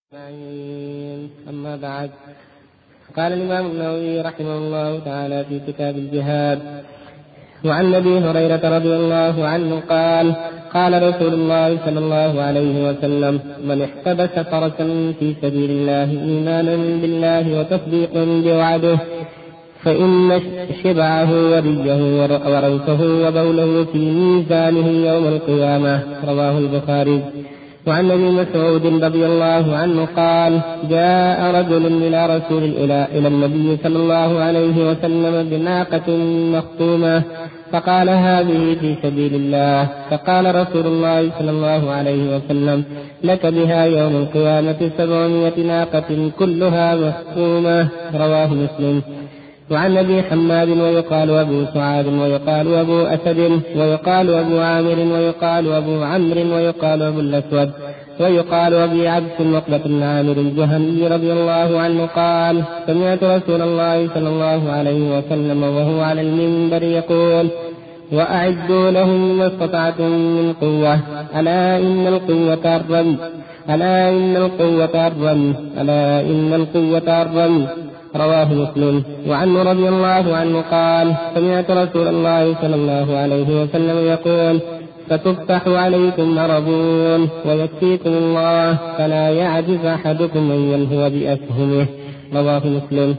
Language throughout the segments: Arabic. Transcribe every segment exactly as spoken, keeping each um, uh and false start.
أما بعد، قال الإمام النووي رحمه الله تعالى في كتاب الجهاد: وعن أبي هريرة رضي الله عنه قال: قال رسول الله صلى الله عليه وسلم: من احتبس فرسا في سبيل الله إيمانا بالله وتصديقا بوعده فإن شبعه وريه وروثه وبوله في ميزانه يوم القيامة. رواه البخاري. وعن ابي مسعود رضي الله عنه قال: جاء رجل إلى رسول إلى, إلى النبي صلى الله عليه وسلم بناقة مختومة فقال: هذه في سبيل الله. فقال رسول الله صلى الله عليه وسلم: لك بها يوم القيامة سبعمائة ناقة كلها مختومة. رواه مسلم. وعن أبي حماد ويقال أبو سعاد ويقال أبو أسد ويقال أبو عامر ويقال أبو عمرو ويقال أبو الأسود ويقال أبي عبد المقلة بن عامر الجهني رضي الله عنه قال: سمعت رسول الله صلى الله عليه وسلم وهو على المنبر يقول: وأعدوا لهم ما استطعتم من قوة، ألا إن القوة الرمي، ألا إن القوة الرمي، ألا إن القوة الرمي. رواه مسلم. وعنه رضي الله عنه قال: سمعت رسول الله صلى الله عليه وسلم يقول: فتفتح عليكم عربون ويكفيكم الله فلا يعجز أحدكم أن ينهو بأسهمه. رواه مسلم.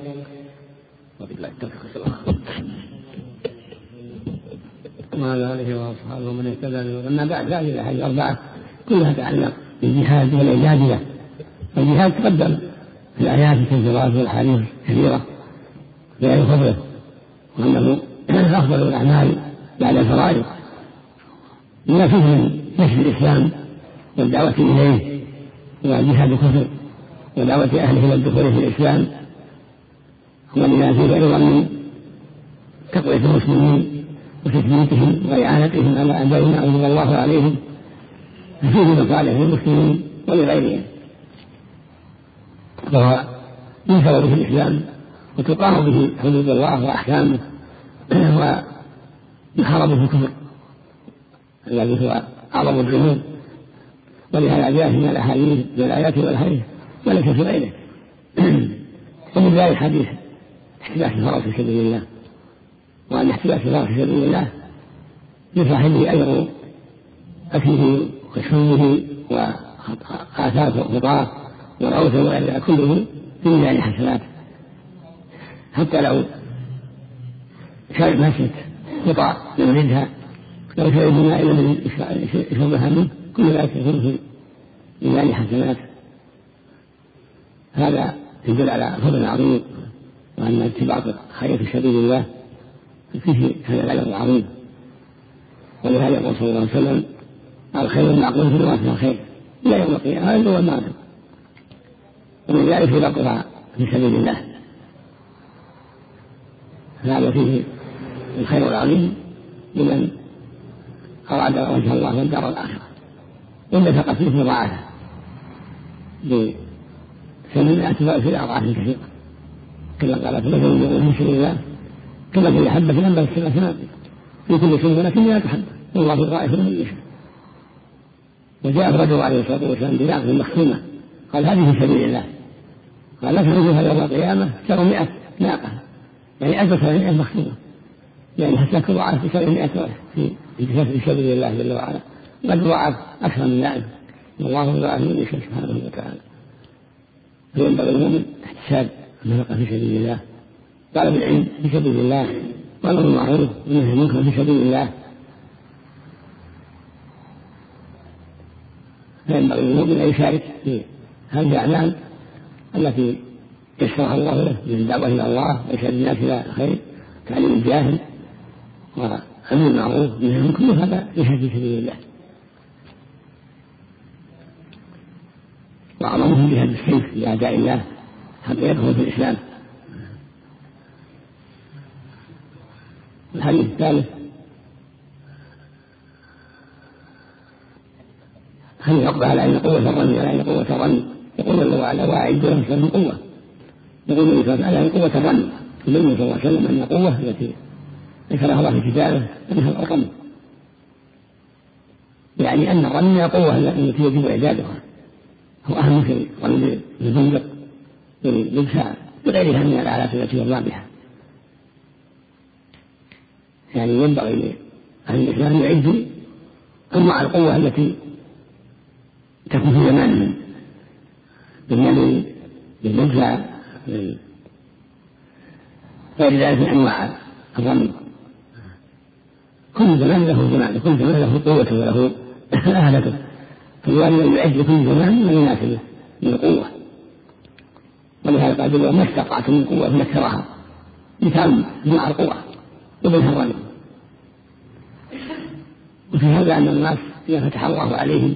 وعلى آله وأصحابه من اهتدى. أما بعد، هذه الأحاديث الأربعة كلها تتعلق بالجهاد والإعداد. الجهاد تقدم في الآيات الكثيرات والأحاديث كثيرة بيان فضله وأنه أفضل الأعمال بعد الفرائض، لما فيه من نشر الإسلام والدعوة إليه وجهاد الكفر ودعوة أهله إلى الدخول في الإسلام، ولما فيه أيضا من تقوية المسلمين وتثبيتهم وإعانتهم على أعدائهم أعوذ الله عليهم، ففيه مصالح للمسلمين ولغيرهم، وهو ينشر به الإسلام وتقام به حدود الله وأحكامه ويحارب به الكفر الذي هو أعظم الذنوب. ولهذا جاء من الأحاديث والآيات والأحاديث وليس في غيره. ومن ذلك حديث احتباس الفرس في سبيل الله، وأن احتباس الفرس في سبيل الله لصاحبه أجر أكله وشربه وآثاره وخطاه والعوث وغيرها كله في ميزان حسنات، حتى لو شرب مسجد قطع يمردها لو شرب الماء الذي يشربها منه كل ذلك يكون في ميزان حسنات. هذا يدل على فضل عظيم، وأن اتباع خير في سبيل الله فيه هذا الأجر العظيم. ولهذا يقول صلى الله عليه وسلم: الخير المعقول في رواتب الخير إلى يوم القيامة. هذا هو المعنى. ومن ذلك يبقى في سبيل الله، هذا فيه الخير العظيم لمن أراد وجه الله والدار الآخرة، إن فقط فيه مضاعفة بثمانمائة ضعف في أضعاف كثيرة، كما قال في مثل في سبيل الله كما في حبة أنبتت سبع سنابل في كل سنبلة مئة حبة والله ضاعف لمن يشاء. وجاء الرجل عليه الصلاة والسلام بناقة مختومة قال: هذه في سبيل الله. قال: لك نزلها يوم القيامة سبعمائة ناقة، يعني ألف سبعمائة مختومة، يعني حتى تضاعف في سبعمائة في في سبيل الله جل وعلا، قد ضاعف أكثر من ذلك، والله ضاعف من يشاء سبحانه وتعالى. فينبغي المؤمن احتساب النفقة في سبيل الله، طلب العلم في سبيل الله، طلب المعروف والنهي عن المنكر في سبيل الله. فينبغي المؤمن أن يشارك في هذه الأعمال التي يشرح الله له من الدعوة إلى الله وإرشاد الناس إلى الخير، تعليم الجاهل وأمر المعروف والنهي عن المنكر، كل هذا يشهد في سبيل الله. وأعظمهم جهاد السيف لأعداء الله حتى يدخلوا في الإسلام. الحديث الثالث: هل يقضى على أن قوة الرمي على أن قوة الرمي؟ يقول الله تعالى: وأعدوا لهم من قوة. يقول الله تعالى: على قوة الرمي. النبي صلى الله عليه وسلم أن القوة التي ذكرها الله في كتابه أنها الرمي، يعني أن الرمي قوة التي يجب إعدادها، هو أهم شيء رمي بالبندق بالبساء بغيرها من الآلات التي يرمى بها. يعني ينبغي أهل الإسلام أن يعدوا أنواع القوة التي تكون في زمانهم بالنبي بالمدفع غير ذلك من أنواع الرمي. كل زمان له زمان، كل زمان له قوته وله أهلته، فالواجب أن يعد لكل زمان ما يناسبه من القوة. ولهذا قال ما استطعتم من قوة فنكرها مثال مع القوة ومنها الرمي. وفي هذا أن الناس إذا فتح الله عليهم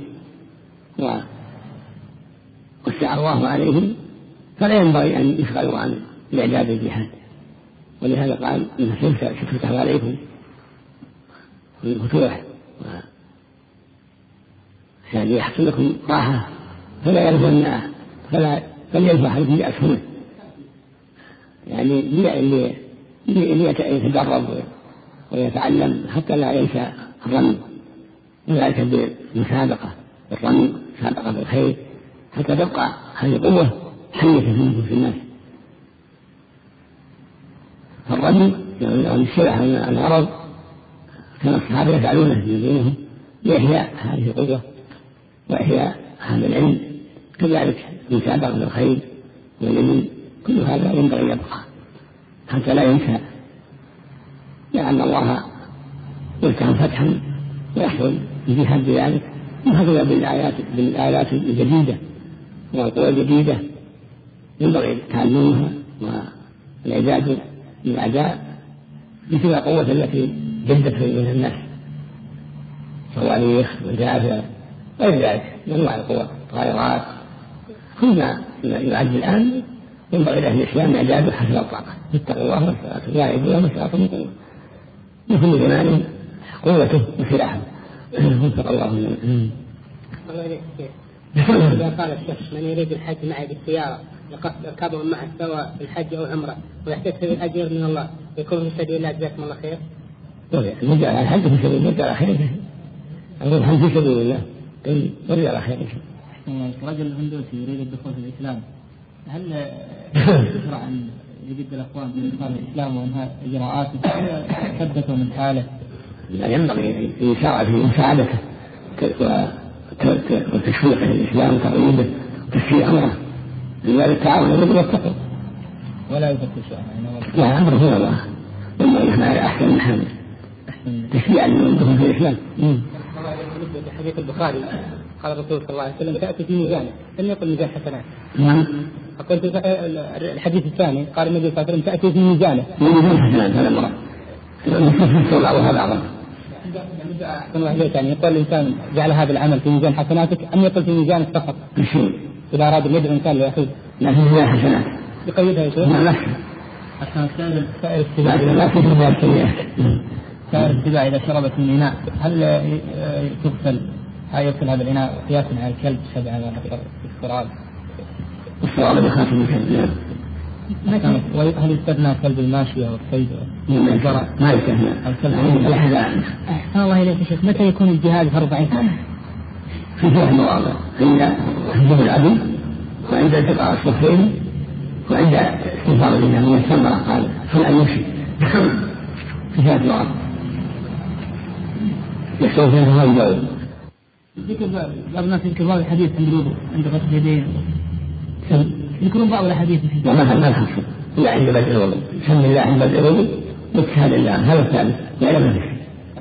ووسع الله عليهم فلا ينبغي أن يشغلوا عن الإعداد الجهاد. ولهذا قال إن ستفتح عليكم الفتوح يعني يحصل لكم راحة فلا يلزمن فلا فليلفح لكم بأسهمه، يعني ليتدرب ويتعلم حتى لا ينسى الرمي، وذلك بالمسابقة بالرمي مسابقة بالخير حتى تبقى هذه القوة حية في الناس. فالرمي يعني السلاح من الغرض كما الصحابة يفعلونه من دينهم لإحياء هذه القوة وإحياء هذا العلم، كذلك المسابقة بالخير واليمين كل هذا ينبغي يبقى حتى لا ينسى، لأن الله يفتح فتحا ويحصل الجهاد بذلك. وهكذا بالآيات بالآيات الجديدة والقوى الجديدة ينبغي تعلمها والإعداد للأعداء مثل القوة التي جدت بين الناس، صواريخ ودافع غير ذلك من أنواع القوى طائرات. كل ما يعد الآن ينبغي لأهل الإسلام إعداده حسب الطاقة، اتقوا الله والصلاة والعبادة والصلاة من قوة، لكل زمان قوته وسلاحه. وفق الله منه. إذا قال الشخص من يريد الحج معي بالسيارة لقصد ركابهم معه سواء في الحج أو العمرة ويحتسب الأجر من الله يكون في سبيل الله جزاكم الله خير. نجعل الحج في سبيل الله على خير، أقول الحج في سبيل الله ورجع على خير. رجل هندوسي يريد الدخول في الإسلام، هل يشرع أن يجد الأخوان في إدخال الإسلام وإنهاء إجراءاته ثبتوا من حاله؟ لا، ينبغي يساعد في مساعدته وتشويقه للإسلام وتقويمه وتسهيل أمره، لذلك تعاون الرجل والتقوى ولا يفتش عنه. لا، أمره هو الله ينبغي نحن على أحسن من حاله تشجيعا لهم في الإسلام. في حديث البخاري قال الرسول صلى الله عليه وسلم تأتي في ميزانه، لم يقل ميزان حسنات. نعم. قلت الحديث الثاني قال النبي صلى الله عليه وسلم تأتي في ميزانه. ميزان حسنات هذا المراد. المفسر بعضها بعضا. يعني يقول الإنسان جعل هذا العمل في ميزان حسناتك أم يقول في ميزانك فقط؟ إذا أراد أن يدعو الإنسان ليأخذ. لا، في ميزان حسنات. يقيدها يا شيخ؟ لا، لا. عشان سائر سائر السباع. لا، في ميزان سيئة. سائر السباع إذا شربت من إناء هل تغسل؟ هل يغسل هذا الإناء قياسا على الكلب شبع على السراب؟ السراب بخاف من الكلب. وهل يستثنى كلب الماشية والصيد والزرع؟ ما يستثنى. أحسن الله إليك يا شيخ، متى يكون الجهاد فرض عين؟ في ثلاث مواضع: عند حجب العدو، وعند التقاء الصفين، وعند استنفار الإناء من الثمرة قال فلا يمشي. في ثلاث مواضع يستوي فيها هذا الجو. بعض الناس يذكر بعض الحديث عند الوضوء عند غسل اليدين، يذكرون بعض الحديث لا ما ما تحصل إلا عند بدء الوضوء، بسم الله عند بدء الوضوء وبشهادة الله، هذا الثالث لا ما في.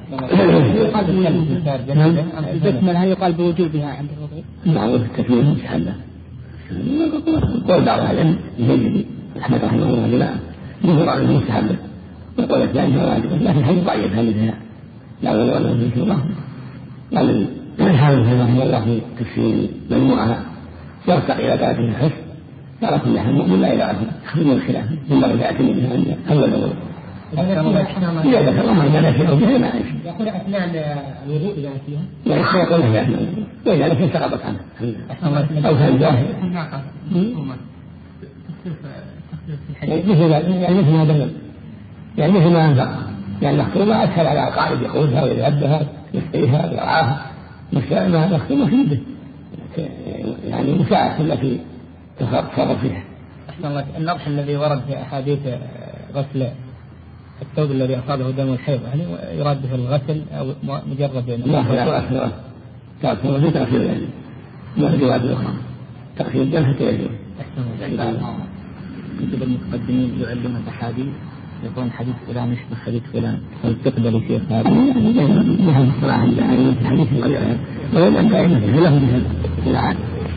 البسملة هل يقال بوجوبها عند الوضوء؟ نعم، التكبير والشهادة. قول بعض العلم يجب أحمد رحمه الله لا يجب على المستحبة، وقول الثاني هو واجب، لكن هذه ضعيف هذه لا ولا ولا في الله. قال الحافظ رحمه الله في تفسير مجموعة يرتقي إلى درجة الحفظ، على كل حال المؤمن لا يعرف من الخلاف من بغي يعتني بها عند أول أول. إذا ذكر الله ما لا شيء به ما يعرف. يقول أثناء الوضوء إذا فيها. لا يقول هي أثناء وإذا لم سقطت عنه. أو كان ظاهر. يعني مثل ما دل يعني مثل ما أنفق، يعني مخطوبة أسهل على القائد يقولها ويذهبها يسقيها ويرعاها، ما مخطوبة في يده يعني مساعدة التي تصرف فيها. أحسن الله. النضح الذي ورد في أحاديث غسل الثوب الذي أصابه دم الحيض يعني يراد به الغسل أو مجرد يعني لا لا أكثر تأثير في تأثير يعني ما في روايات أخرى تأثير الدم حتى يجوز. أحسن الله. كتب المتقدمين يعلمون الأحاديث يقولون حديث فلان يشبه حديث فلان هل تقبل شيء هذا؟ يعني لهم الصراحة يعني في حديث غيره وين أن دائما لهم بهذا العادة.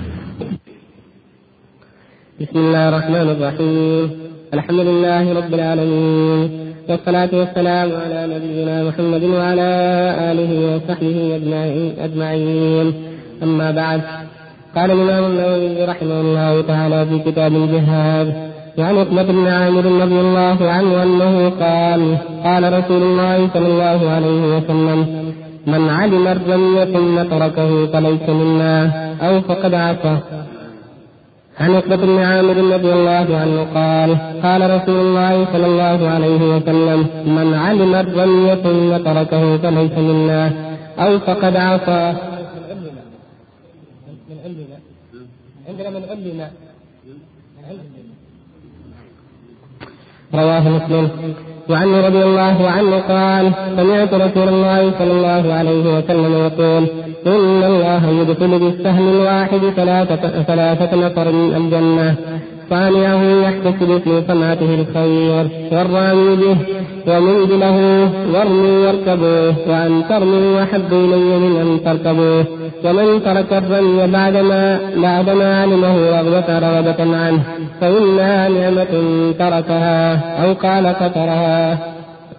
بسم الله الرحمن الرحيم. الحمد لله رب العالمين والصلاة والسلام على نبينا محمد وعلى آله وصحبه أجمعين. أما بعد، قال الإمام النووي رحمه الله تعالى في كتاب الجهاد وعن عقبة بن عامر رضي الله عنه أنه قال قال رسول الله صلى الله عليه وسلم: من علم الرمي ثم تركه فليس منا أو فقد عصى. عن عقبة بن عامر رضي الله عنه قال قال رسول الله صلى الله عليه وسلم: من علم الرمي ثم تركه فليس منا أو فقد عصى. عندنا من علم. رواه مسلم. وعنه رضي الله عنه قال سمعت رسول الله صلى الله عليه وسلم يقول: إن الله يدخل بالسهم الواحد ثلاثة, ثلاثة نفر من الجنة، صانعه يحتسب في صنعته الخير والرامي به ومنزله وارمي واركبوه وأن ترموا أحب إلي من أن تركبوه. ومن ترك الرمي بعدما بعدما علمه رغبة رغبة عنه فإنها نعمة تركها أو قال فترها.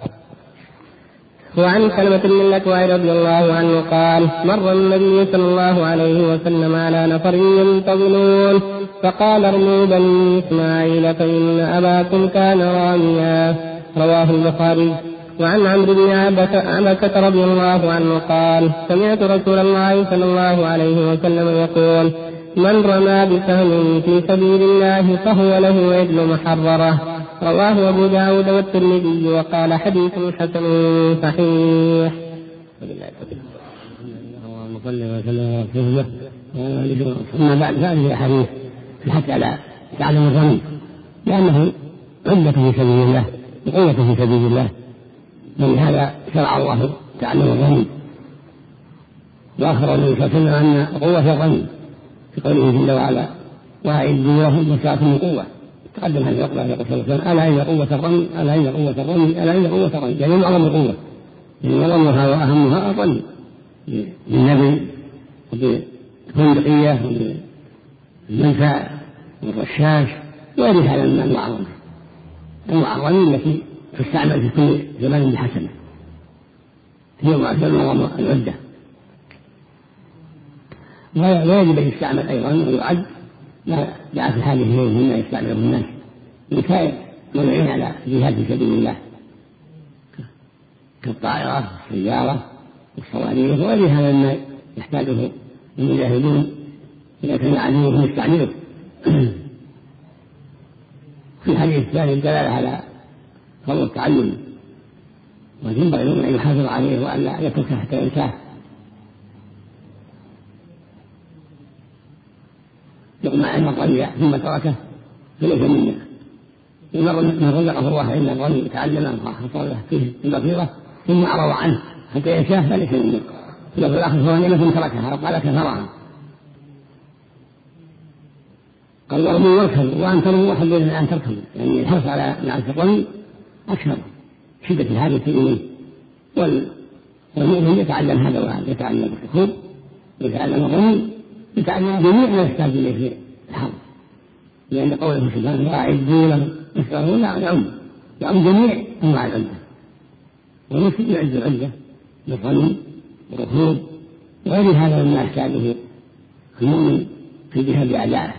وعن سلمة بن الأكوع رضي الله عنه قال مر النبي صلى الله عليه وسلم على نفر ينتظرون فقال: ارموا بني إسماعيل فإن أباكم كان راميا. رواه البخاري. وعن عمرو بن عبكة رضي الله عنه قال سمعت رسول الله صلى الله عليه وسلم يقول: من رمى بسهم في سبيل الله فهو له عدل محررة. رواه أبو داود والترمذي وقال حديث حسن صحيح. اللهم صل وسلم وبارك. أما بعد فهذه الأحاديث الحث على تعلم الرمي لأنه عدة في سبيل الله وقوة في سبيل الله، ولهذا شرع الله تعلم الرمي. وأخبر النبي صلى الله عليه وسلم أن قوة الرمي في قوله جل وعلا: وأعدوا لهم ما استطعتم من قوة. تقدم هذه العقبة عليه الصلاة والسلام: ألا إن قوة الرمي ألا إن قوة الرمي ألا إن قوة الرمي، يعني من أعظم القوة، يعني أعظمها وأهمها الرمي بالنبي وبالفندقية وبالمنفع والرشاش وغير هذا من أنواع الرمي. أنواع الرمي التي تستعمل في كل زمان بحسنه هي معظم العدة، ويجب أن يستعمل أيضا ويعد ما جاء في هذه الليل مما يستعمله الناس من كائن منعين على جهاد في سبيل الله كالطائرة والسيارة والصواريخ وغير هذا مما يحتاجه المجاهدون إذا كان عدوهم يستعمله. في الحديث الثاني الدلالة على فضل التعلم، وينبغي أن يحافظ عليه وألا يتركه حتى ينساه. يقوم علم الرمي ثم تركه فليس منا. من رزقه الله إلا الرمي يتعلم وحصل له فيه البصيرة ثم أعرض عنه حتى ينساه فليس منا. في الآخر هو نعمة تركها أو قال كثرها. قال: وارموا واركبوا وأن ترموا أحب إلى أن تركبوا، يعني الحرص على معرفة الرمي أكثر شدة الحاجة إليه. والمؤمن يتعلم هذا وهذا، يتعلم الركوب يتعلم الرمي يتعلم جميع ما يحتاج إليه في الحرب، لأن قوله سبحانه: وأعدوا لهم ما استطعتم لا يعم يعم جميع أنواع العدة، والمسلم يعد العدة بالرمي والركوب وغير هذا مما يحتاجه المؤمن في جهاد أعدائه.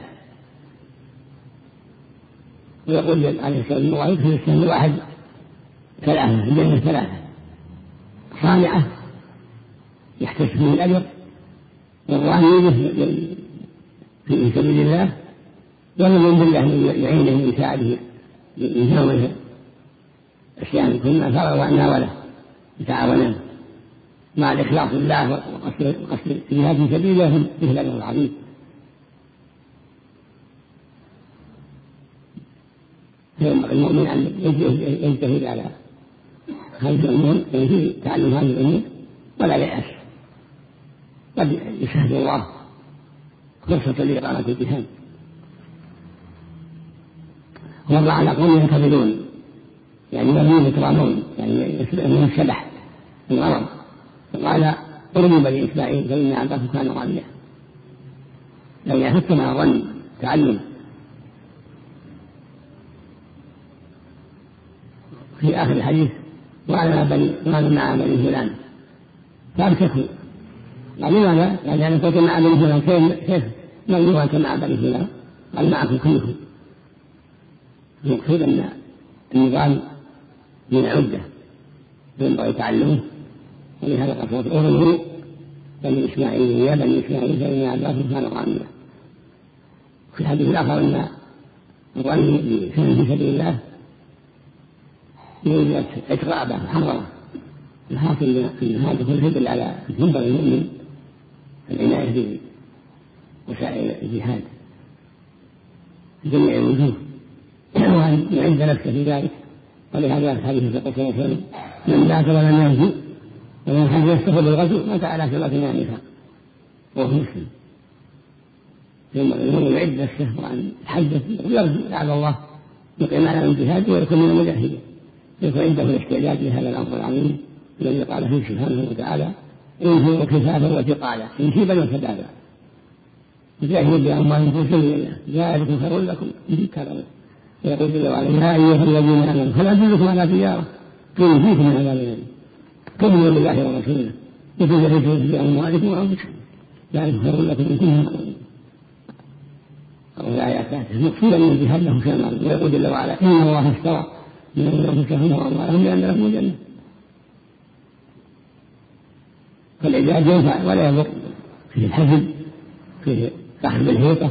ويقول عليه الصلاة والسلام: يدخل السهم الواحد ثلاثة الجنة ثلاثة، صانعة يحتسب من الأجر، والرامي في سبيل الله، ومن بالله يعينه ويساعده يجاوز أشياء كنا فرغ وأنا وله يتعاونان مع الإخلاص لله وقصد الجهاد في سبيله في الأجر العظيم. فينبغي المؤمن أن يجتهد على هذه الأمور في تعلم هذه الأمور ولا ييأس، قد يشهد الله فرصة لإقامة الجهاد. ومر على قوم ينتظرون يعني يرمون يترامون يعني يسلمون الشبح الغرض، فقال ارموا بني إسرائيل فإن عباكم كان غاليا، لو يحث مع الظن تعلم. في آخر الحديث وعلى بني وعلى مع بني فلان فامسكوا. قال لماذا؟ قال يعني كنت مع بني فلان كيف من أنت مع بني فلان؟ قال معكم كلكم. المقصود أن النظام من عدة ينبغي تعلمه، ولهذا قصرت أرموا بني إسماعيل يا بني إسماعيل فإن عباكم كان غاليا. في الحديث الآخر أن الرمي في سبيل الله يوجد إتغابة حضرة. الحاصل أن هذا كله يدل على ينبغي المؤمن العناية بوسائل الجهاد في جميع الوجوه وأن يعد نفسه في ذلك. ولهذا الحديث في قصة وسلم من بات ولم يهزو ومن حج يستخدم بالغزو مات على ثلاث نعمها وهو مسلم. ينبغي المؤمن يعد نفسه وأن يحدث ويرجو لعل الله يقيم على الجهاد ويكون من المجاهدين، يكون عنده الاستعداد لهذا الأمر العظيم الذي قال فيه سبحانه وتعالى انفروا كفافا وثقالا انشبا وسدادا جاهدوا بأموالكم في سبيل الله ذلكم خير لكم إن كان. ويقول جل وعلا يا أيها الذين آمنوا هل أدلكم على تجارة تنجيكم من عذاب أليم تؤمنون بالله ورسوله وتجاهدون بأموالكم وأنفسكم ذلكم خير لكم إن كنتم تعلمون. والآيات المقصود أن الجهاد له شأن عظيم. ويقول جل وعلا إن الله اشترى من أنفسهم وأموالهم بأن لهم الجنة. فالعباد ينفع ولا يضر، فيه الحزن فيه صاحب الهيطة،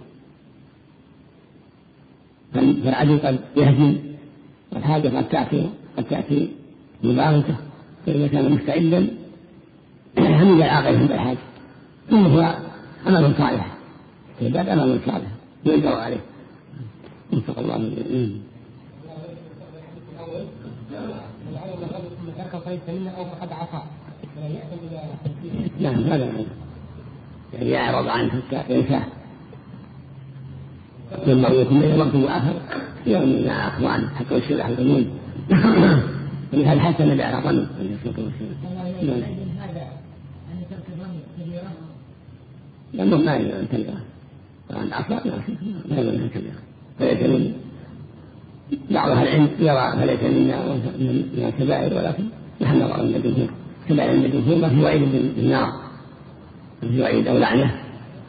فالعدو قد يهزم والحاجة قد تأتي قد تأتي مباركة، فإذا كان مستعدا حمد العاقل عند الحاجة ثم هو أمل صالح العباد أمل صالح يقدر عليه. وفق الله منه. نعم هذا يعني يعرض عنه حتى ينساه لما يكون بين وقت وآخر يوم مع أخوانه حتى يصير أهل الأمون. ولهذا حتى النبي على ظنه أن يسلك وسلم لأنه ما يجب أن تلقى وأن أصاب ما يجب أن تلقى فليس من بعض أهل العلم يرى فليس منا من الكبائر، ولكن نحن نرى أن الجمهور كبائر من الجمهور ما في وعيد بالنار، ما في وعيد أو لعنة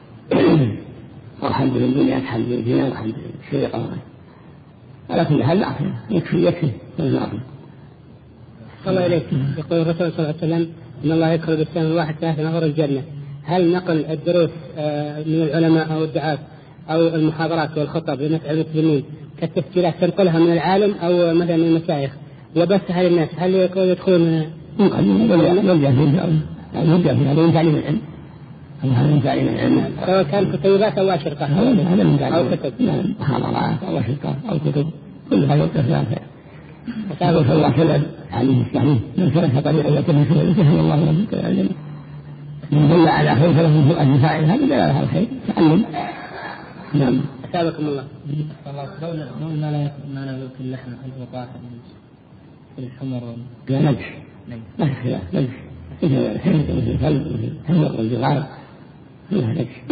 أو حد من الدنيا حد من الجنان حد من السرقة. على كل حال لا يكفي يكفي النار. الله إليك. يقول الرسول صلى الله عليه وسلم إن الله يدخل بالسلام الواحد ثلاث نفر الجنة. هل نقل الدروس من العلماء أو الدعاة أو المحاضرات والخطب لنفع المسلمين كالتسجيلات تنقلها من العالم أو مثلا من المشايخ وبثها للناس هل يدخلون يمكن يرجع في يعني يرجع في هذا من تعليم العلم هذا من تعليم العلم سواء كان كتيبات أو أشرطة هذا من تعليم أو كتب محاضرات أو أشرطة أو كتب كل هذا يرجع فيها. وقال صلى الله عليه وسلم عليه التعليم من سلك طريقا يتبع سبيله سهل الله له بك العلم من دل على خير فله في الأجر فاعل هذا دل على الخير تعلم. نعم أسابقكم الله. لولا لولا لا ما لا يأكل اللحم البقاء في الحمر لا نجح لا خلاف نجح مثل الحمد مثل الكلب مثل الحمر والجغار فيها نجح.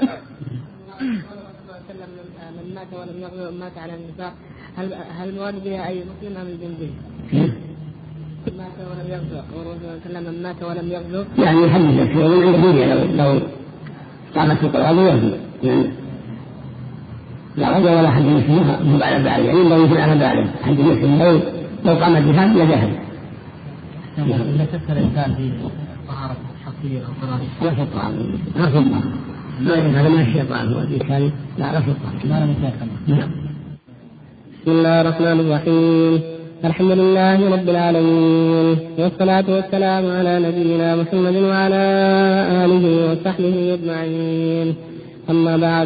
من مات ولم يغزو مات على النفاق هل هل المراد بها أي مسلم أم الجندي؟ مات ولم يغزو والرسول صلى الله عليه وسلم من مات ولم يغزو يعني يحدث نفسه ومن عند الدنيا لو لو قامت في القرآن يغزو يعني لا غزو ولا حد مسلم هو بعد بعد يعني ينبغي يكون على بعده حد مسلم لو لو قام الجهاد لجاهد. إذا كسر الإنسان في طهارة حصير أو طهارة لا سلطان لا سلطان هذا من الشيطان هو الإنسان لا لا سلطان ما لم يتأكل. نعم. بسم الله الرحمن الرحيم الحمد لله رب العالمين والصلاة والسلام على نبينا محمد وعلى آله وصحبه أجمعين. أما بعد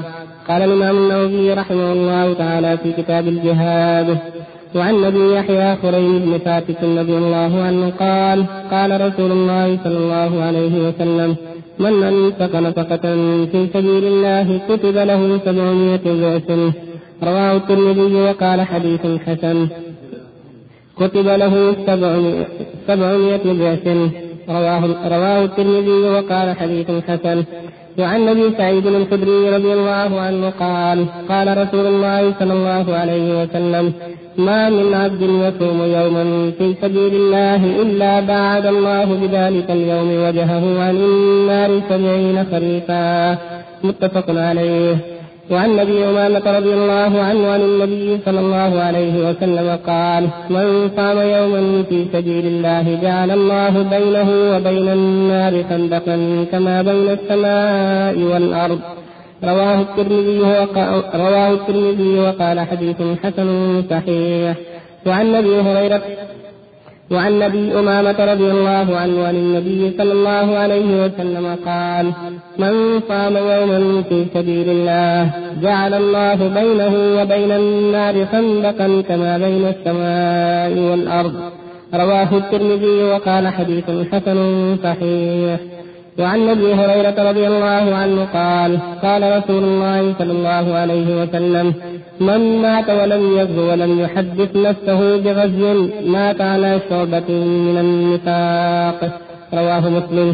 قال الإمام النووي رحمه الله تعالى في كتاب الجهاد: وعن أبي يحيى خريم بن ثابت رضي الله عنه قال: قال رسول الله صلى الله عليه وسلم: من أنفق نفقة في سبيل الله كتب له سبعمائة ضعف. رواه الترمذي وقال حديث حسن. كتب له سبعمائة ضعف. رواه, رواه الترمذي وقال حديث حسن. وعن أبي سعيد الخدري رضي الله عنه قال: قال رسول الله صلى الله عليه وسلم: ما من عبد يصوم يوما في سبيل الله إلا باعد الله بذلك اليوم وجهه عن النار سبعين خريفا. متفق عليه. وعن أبي أمامة رضي الله عنه عن النبي صلى الله عليه وسلم قال: من صام يوما في سبيل الله جعل الله بينه وبين النار خندقا كما بين السماء والأرض. رواه الترمذي رواه الترمذي وقال حديث حسن صحيح. وعن أبي هريرة وعن أبي أمامة رضي الله عنه عن النبي صلى الله عليه وسلم قال: من صام يوما في سبيل الله جعل الله بينه وبين النار خندقا كما بين السماء والأرض. رواه الترمذي وقال حديث حسن صحيح. وعن أبي هريرة رضي الله عنه قال: قال رسول الله صلى الله عليه وسلم: من مات ولم يغزو ولم يحدث نفسه بغزو مات على شعبة من النفاق. رواه مسلم.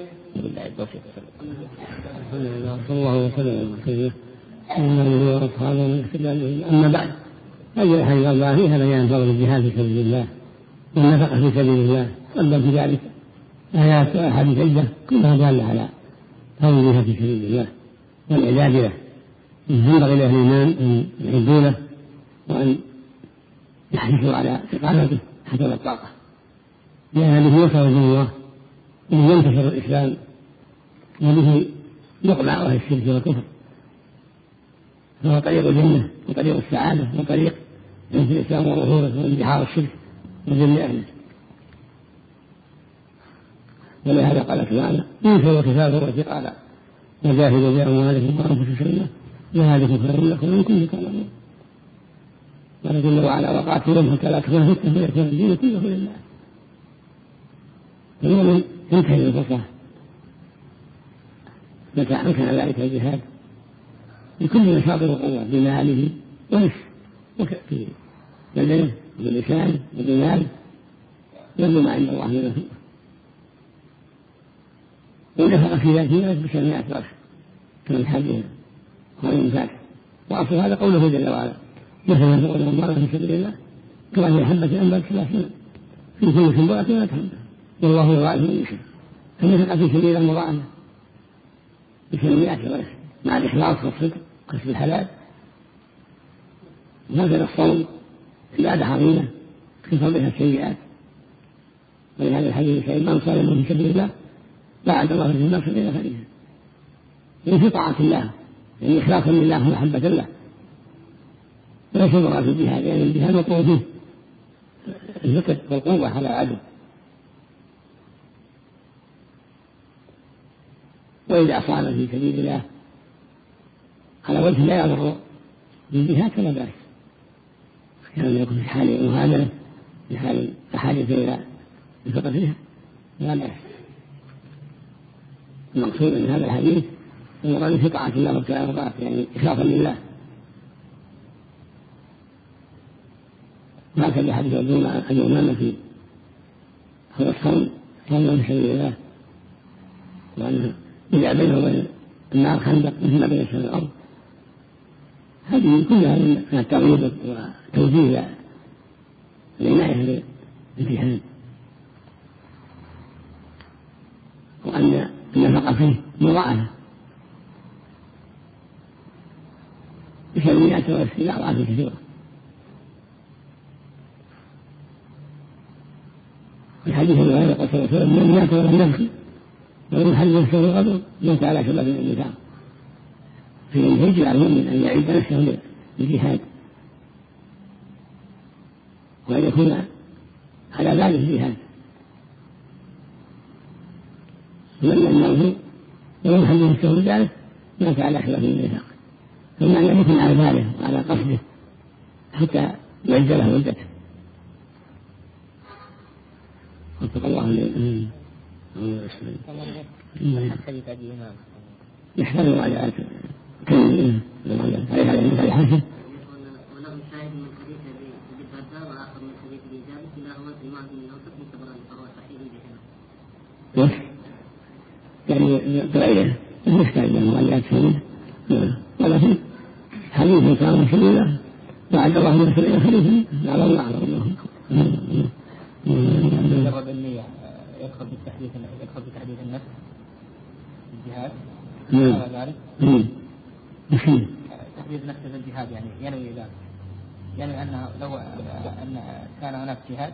الله وسلم أما بعد، أجل حديث الله فيها بيان فضل الجهاد في سبيل الله والنفقة في سبيل الله، قدم في ذلك آيات وأحاديث عدة كلها دالة على فضل الجهاد في سبيل الله والإعداد له. ينبغي لأهل الإيمان أن يعدوا له وأن يحرصوا على إقامته حسب الطاقة، لأن به يوصل إلى الله وبه ينتشر الإسلام وبه يقمع أهل الشرك والكفر، فهو طريق الجنة وطريق السعادة وطريق عز الإسلام وظهوره وانتحار الشرك وذل أهله. ولهذا قال تعالى: انفروا خفافا وثقالا وجاهدوا بأموالكم وأنفسكم سبيلا ذلكم خير لكم إن كنتم تعلمون. قال جل وعلا: وقاتلوهم حتى لا تكون فتنة ويكون الدين كله لله. فالمؤمن ينتهي الفرصة متى أمكن ذلك الجهاد بكل نشاط وقوة بماله ونفسه وفي بدنه وبلسانه وبماله يبلغ ما عند الله من الخير، ونفق في ذاته بسبعمائة ضعف كما حدث ومن ذلك. وأصل هذا قوله جل وعلا: مثلا تقول الله في سبيل الله كما حبة أنبت سبع سنين في كل سنبلة مئة حبة والله يضاعف من يشاء. فالنفقة في سبيل الله مضاعفة بسبعمائة ضعف مع الإخلاص والصدق وكسب الحلال. وهكذا الصوم عبادة عظيمة تكفر بها السيئات. ولهذا الحديث: من صام في سبيل الله بعد الله في النار سبعين خريفا. يعني في طاعة الله، يعني إخلاصا لله ومحبة له، وليس مراد في الجهاد، يعني الجهاد مطلوب فيه الزكاة والقوة على العدو. وإذا أصاب في سبيل الله على وجه لا يضر بالجهاد فلا بأس، كان يكون في حال مهاجرة في حال أحاديث إلى الفقر فيها لا بأس. المقصود من هذا الحديث المراد في طاعة الله وطاعة يعني إخلاصا لله. هكذا حديث أبي أمامة في هو الصوم صوم في سبيل الله، وأنه إذا بينه وبين النار خندق مثل ما بين السماء والأرض. هذه كلها من التغيير وتوجيه العناية بالجهاد، وأن النفقة فيه مضاعفة بسبعمائة ضعف إلى أضعاف كثيرة. الحديث الذي غير قصر وسلم: من مات ولم يبكي ولم يحل نفسه الغضب مات على شباب النفاق. في يجب على المؤمن أن يعد نفسه للجهاد وأن يكون على ذلك الجهاد، ومن لم يغزو ولم يحل نفسه لذلك مات على شباب النفاق. فالمعنى أن يكون على باله وعلى قصده حتى يعد له مدته. واتقوا الله لي يحتاج مراجعات كلمة عليها على حسن. ولهم شاهد من حديث ابي الدرداء واخر من حديث ابي جابر كلاهما في المعد من اوسط من طبراني فهو صحيح بهما. يعني بغيره لا يحتاج الى مراجعات كلمة، ولكن حديث كان سبيلا وعد الله من سبيل حديثا على الله على الله. مجرد النية يدخل بالتحديث يدخل بتحديث النفس الجهاد على ذلك. تحديد نفسه في الجهاد يعني ينوي ذلك، ينوي أنه لو أن كان هناك جهاد.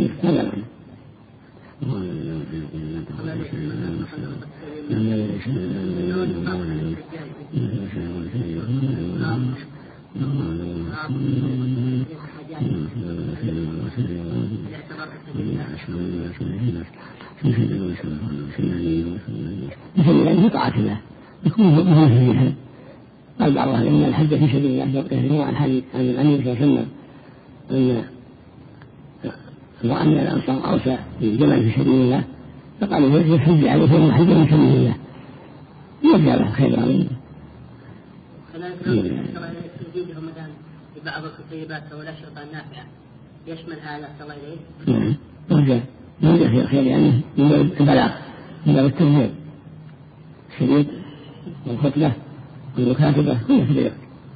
مثل طاعة الله يكون هو في الجهاد. قال بعض أهل العلم الحج في سبيل الله يروى عن حديث عن النبي صلى الله عليه وسلم أن وأن الأنصار أوصى بالجمل في سبيل الله فقالوا يجب الحج عليه وهو حج في سبيل الله يرجع له خير عظيم. كذلك لو تزيد رمضان ببعض الطيبات والأشرطة النافعة يشمل هذا الله إليه؟ نعم يرجع يرجع في الخير يعني من البلاغ من التنزيل الشديد والخطبة والمكاتبة كل شيء.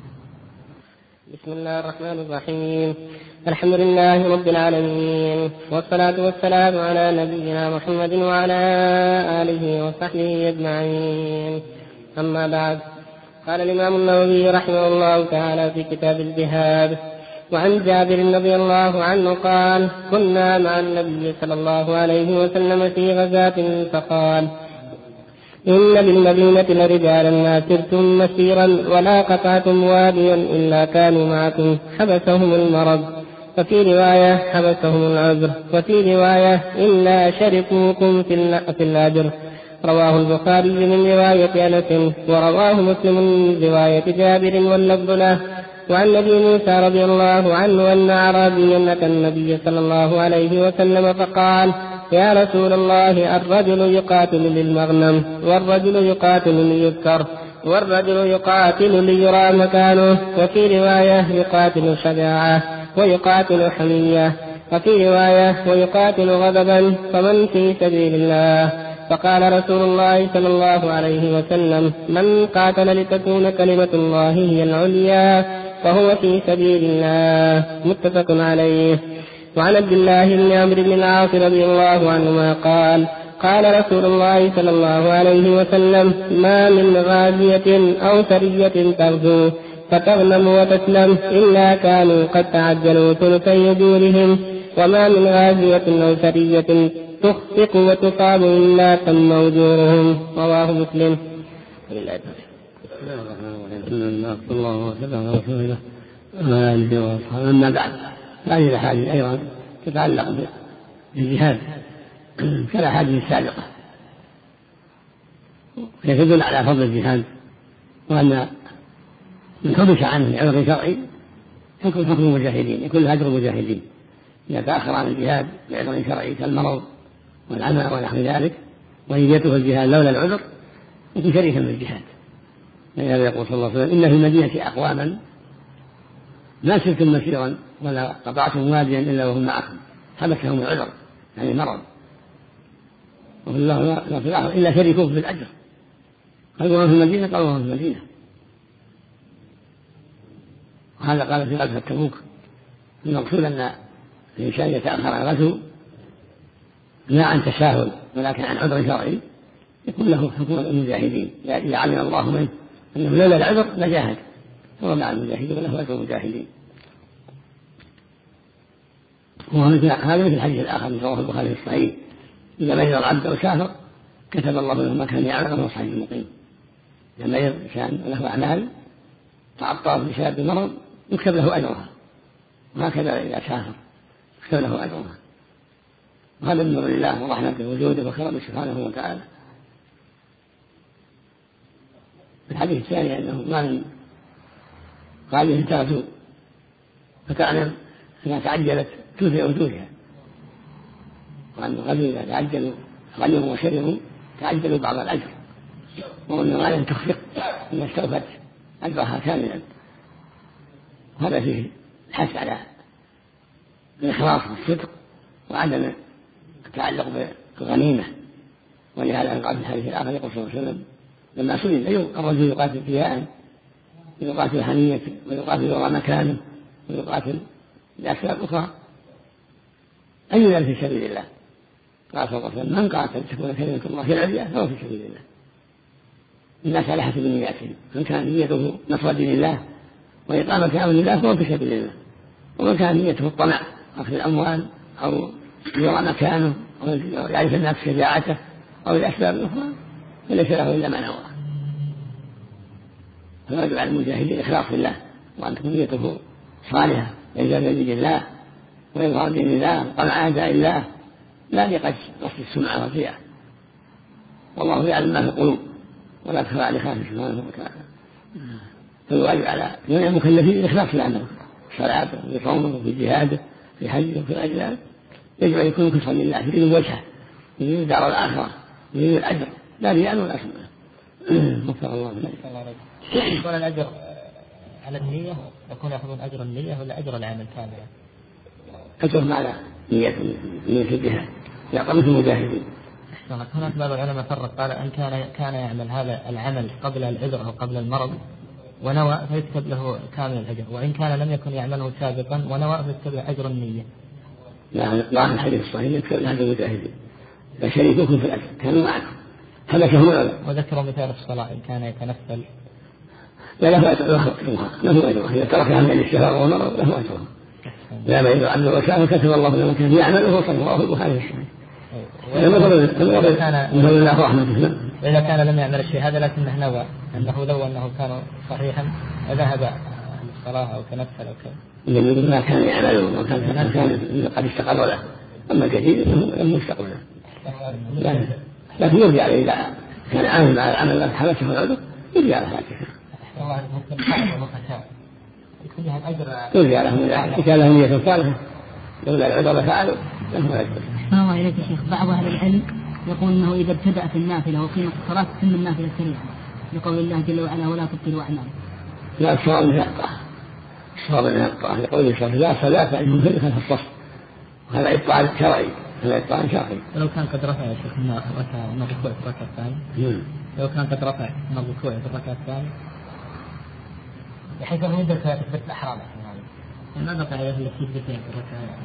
بسم الله الرحمن الرحيم. الحمد لله رب العالمين، والصلاة والسلام على نبينا محمد وعلى آله وصحبه أجمعين. أما بعد، قال الإمام النووي رحمه الله تعالى في كتاب الجهاد: وعن جابر رضي الله عنه قال: كنا مع النبي صلى الله عليه وسلم في غزاة فقال: إن بالمدينة لرجالا ما سرتم مسيرا ولا قطعتم واديا إلا كانوا معكم حبسهم المرض، وفي رواية حبسهم العذر، وفي رواية إلا شركوكم في الأجر. رواه البخاري من رواية أنس، ورواه مسلم من رواية جابر واللفظ له. وعن أبي موسى رضي الله عنه أن أعرابيا أتى النبي صلى الله عليه وسلم فقال: يا رسول الله، الرجل يقاتل للمغنم، والرجل يقاتل ليذكر، والرجل يقاتل ليرى مكانه، وفي رواية يقاتل شجاعة، ويقاتل حمية، وفي رواية ويقاتل غضبا، فمن في سبيل الله؟ فقال رسول الله صلى الله عليه وسلم: من قاتل لتكون كلمة الله هي العليا فهو في سبيل الله. متفق عليه. وعن عبد الله بن عمرو بن العاص رضي الله عنهما قال: قال رسول الله صلى الله عليه وسلم: ما من غازية أو سرية تغزو فتغنم وتسلم إلا كانوا قد تعجلوا ثلثي أجورهم، وما من غازية أو سرية تخفق وتصاب إلا تم أجورهم. رواه مسلم. الله وسلم على رسول الله وعلى آله وأصحابه. أما بعد، هذه الأحاديث أيضا تتعلق بالجهاد كالأحاديث السابقة، هي تدل على فضل الجهاد، وأن من حبس عنه لعذر شرعي يكون حكم المجاهدين، يكون هجر المجاهدين إذا تأخر عن الجهاد لعذر شرعي كالمرض والعمى ونحو ذلك، ونيته الجهاد لولا العذر يكون شريكا بالجهاد. لهذا يقول صلى الله عليه وسلم: إن في المدينة أقواما ما سرتم مسيرا ولا قطعتم واديا إلا وهم معكم حبسهم العذر يعني مرض، وفي الله إلا شريكوه في الأجر. قالوا في المدينة، قالوا في المدينة. وهذا قال في غزوة تبوك: المقصود أن الإنسان يتأخر عن الغزو لا عن تساهل ولكن عن عذر شرعي يكون له حكم المجاهدين، إذا علم الله منه أنه لولا العذر لجاهد هو مع المجاهدين وله أجر المجاهدين. هذا مثل الحديث الآخر من رواه البخاري في الصحيح: إذا مرض العبد أو سافر كتب الله له ما كان يعمل وهو صحيح مقيم. إذا مرض إنسان له أعمال تعطل بسبب المرض يكتب له أجرها، وهكذا إذا سافر يكتب له أجرها. وهذا من نور الله ورحمته وجوده وكرمه سبحانه وتعالى. الحديث الثاني أنه ما من قال اشترته فتعلم أنها تعجلت توفي وتوفيها، وأن الرجل إذا تعجلوا غنموا وشربوا تعجلوا بعض الأجر، وأن ما لم تخفق أن استوفت أجرها كاملا. وهذا فيه الحث على الإخلاص والصدق وعدم التعلق بالغنيمة. ولهذا قال في الحديث الآخر يقول صلى الله عليه وسلم لما سئل الرجل يقاتل رياء ويقاتل حمية ويقاتل وراء مكانه ويقاتل لأسباب أخرى أي ذلك في سبيل الله؟ قال صلى الله عليه وسلم من قاتل تكون كلمة الله في العليا فهو في سبيل الله. الناس على حسب نياتهم، من كان نيته نصر دين الله وإقامة أمر الله فهو في سبيل الله، ومن كان نيته الطمع أخذ الأموال أو يرى مكانه أو يعرف الناس شجاعته أو الأسباب الأخرى فليس له إلا ما نوى. فيجب على المجاهدين الإخلاص لله، وأن تكون نيته صالحة يجعل يد الله ويظهر دين الله طمع أعداء الله لا لقصد السمعة والرياء. والله يعلم ما في القلوب ولا تخفى عليه خافية سبحانه وتعالى. فالواجب على جميع المكلفين الإخلاص في عمله، في صلاته في صومه في جهاده في حجه وفي غير ذلك. يجب أن يكون كفرا لله يريد وجهه يريد الدار الآخرة يريد الأجر لا رياء ولا سمعة. وفق الله منه. يكون الأجر على النية يكون يأخذون أجر النية ولا أجر العمل كاملا؟ أجر معنى نية نية الجهاد يعطى مثل المجاهدين. هناك بعض العلماء فرق قال أن كان كان يعمل هذا العمل قبل العذر أو قبل المرض ونوى فيكتب له كامل الأجر، وإن كان لم يكن يعمله سابقا ونوى فيكتب له أجر النية. لا لا الحديث الصحيح يكتب له أجر المجاهدين فشريككم في الأجر كانوا معكم هذا كهم ولا؟ وذكروا مثال الصلاة إن كان يتنفل لا له أجر له أجر إذا تركها من الشهر والمرض له أجر لا ما يدعو عنه وكان كتب الله له كان يعمله صلى الله عليه وسلم. وإذا كان لم يعمل الشيء هذا لكنه نوى أنه لو أنه كان صحيحا ذهب الصلاة أو تنفل أو كذا لأنه ما كان يعمله وكان كان قد استقر له، أما الجديد لم يستقر له لكن يرجع عليه إذا كان عامل على العمل حبسه العذر يرجع على هذا يرجع لهم إذا كان لهم نية صالحة لولا العذر لفعلوا لهم الأجر. الله إليك يا شيخ، بعض أهل العلم يقول أنه إذا ابتدأ في النافلة وقيمة الصلاة تتم النافلة سريعا لقول الله جل وعلا ولا تبطلوا أعمالكم. لا الصواب من الطاعة، الصواب من الطاعة يقول الله لا صلاة فإنه في خلف الصف، وهذا إبطال شرعي هذا إبطال شرعي. ولو كان قد رفع يا شيخ من الركوع في الركعة الثانية لو كان قد رفع من الركوع في الركعة الثانية بحيث أنه يدرك تثبت الأحرام ما بقى عليه إلا في تثبتين في الركعة.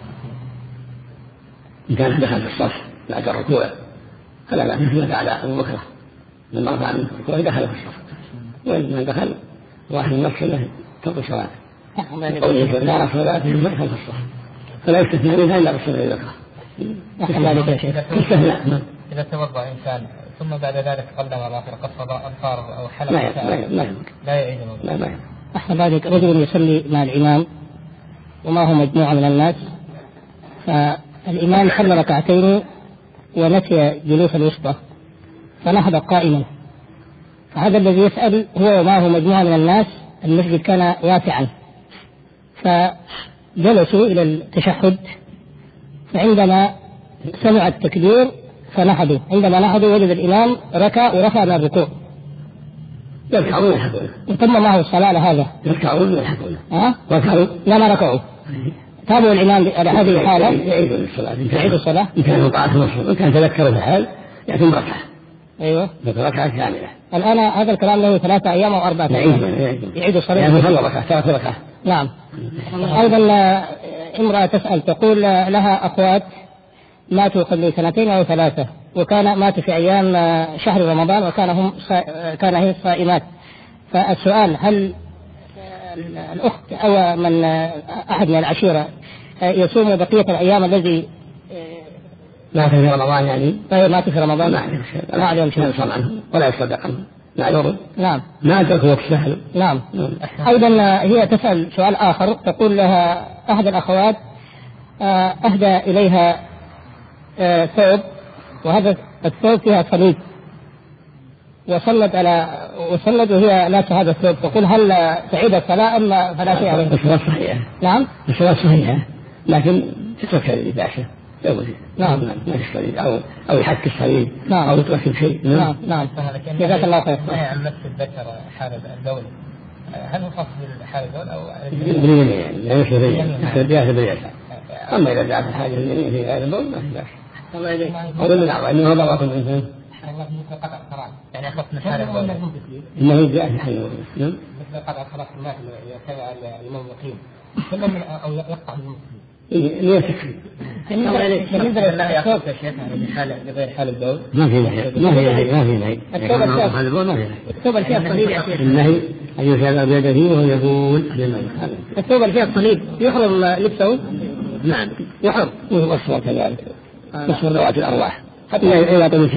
إن كان دخل في الصف بعد الركوع فلا بأس يثبت على أبو بكر لما رفع من الركوع دخل في الصف، وإن دخل واحد من نفسه له ترك صلاة قوله لا صلاة يدخل في الصف فلا يستثنى منها إلا بالصلاة الذكر. إذا توضأ إنسان ثم بعد ذلك قدم الآخر قصد أظفاره أو حلق لا يعيد لا لا أحسن ذلك رجل يصلي مع الإمام وما هو مجموعة من الناس، فالإمام صلى ركعتين ونسي جلوس الوسطى فنهض قائما، فهذا الذي يسأل هو وما هو مجموعة من الناس المسجد كان واسعا فجلسوا إلى التشهد، فعندما سمع التكبير فنهضوا، عندما نهضوا وجد الإمام ركع ورفع من الركوع يركعون يحكون وتم معه الصلاة على هذا يركعون يحكون ها ركعوا لا ما ركعوا تابعوا الإمام على هذه الحالة يعيدوا الصلاة يعيدوا الصلاة إن كان وقعت نصر وإن كان تذكروا في الحال يأتون ركعة أيوة ركعة كاملة. الآن هذا الكلام له ثلاثة أيام أو أربعة أيام يعيدوا الصلاة يعني صلى ركعة ثلاث ركعة. نعم. أيضا امرأة تسأل تقول لها أخوات ماتوا قبل سنتين أو ثلاثة وكان ماتوا في أيام شهر رمضان وكان هم كان هي صائمات، فالسؤال هل الأخت أو من أحد من العشيرة يصوم بقية الأيام الذي مات في رمضان يعني طيب مات في رمضان ما عليهم شيء يصوم عنه ولا يصدق عنه معذور نعم ما أدرك وقت سهل. نعم. أيضا هي تسأل سؤال آخر تقول لها أحد الأخوات أهدى إليها ثوب وهذا الثوب فيها صليب وصلت على وصلت وهي لا تشهد الثوب، تقول هل تعيد الصلاة أم فلا شيء عليها؟ الصلاة صحيحة. نعم. الصلاة صحيحة لكن تترك اللباسة. نعم نعم الصليب أو أو يحك الصليب. نعم. أو يترك شيء. نعم نعم. جزاك الله خير. ما هي عن مس الذكر حال البول، هل هو خاص بالحال البول أو باليمين يعني لا يشبه باليسار باليسار. أما إذا جاءت الحاجة اليمين في غير البول ما في بأس. الله يديك. أقول نعم إنه هو ضغط الإنسان. يعني أخف من حال البول. إنه جاء في حال البول. مثل قطع خلاص الناس يتبع الإمام المقيم. كلهم أو يقطع المسلم. ليه تكفي؟ بالنسبة للثوب يا شيخ حال غير حال البول ما في نهي ما في نهي ما في نهي. الثوب الشاف حال البول ما في نهي. الثوب الفيه الصليب يا شيخ. النهي أن يشاب بيده وهو يقول الثوب الفيه الصليب يحرم لبسه. نعم يحرم والصور كذلك. والصور ذوات الأرواح. حتى إذا طمست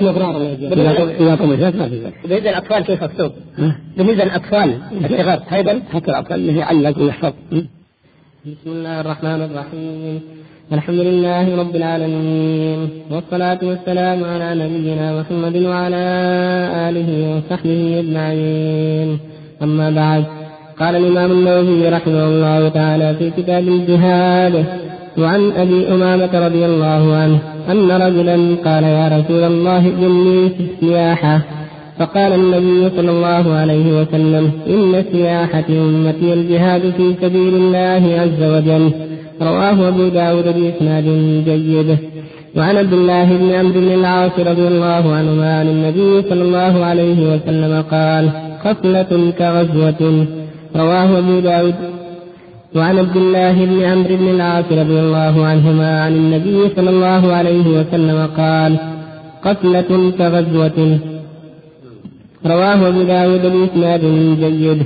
إذا طمست ما في ذلك. بالنسبة للأطفال كيف الثوب؟ بالنسبة للأطفال الصغار أيضا حتى الأطفال اللي يعلق ويحفظ. بسم الله الرحمن الرحيم. الحمد لله رب العالمين، والصلاة والسلام على نبينا محمد وعلى آله وصحبه أجمعين. أما بعد، قال الإمام النووي رحمه الله تعالى في كتاب الجهاد: وعن أبي أمامة رضي الله عنه أن رجلا قال: يا رسول الله إني في السياحة. فقال النبي صلى الله عليه وسلم: إن سياحة أمتي الجهاد في سبيل الله عز وجل. رواه أبو داود بإسناد جيد. وعن عبد الله بن عمرو بن العاص رضي الله عنهما عن النبي صلى الله عليه وسلم قال: خصلة كغزوة. رواه أبو داود. وعن عبد الله بن عمرو بن العاص رضي الله عنهما عن النبي صلى الله عليه وسلم قال: خصلة كغزوة. رواه أبو داود بإسناد جيد.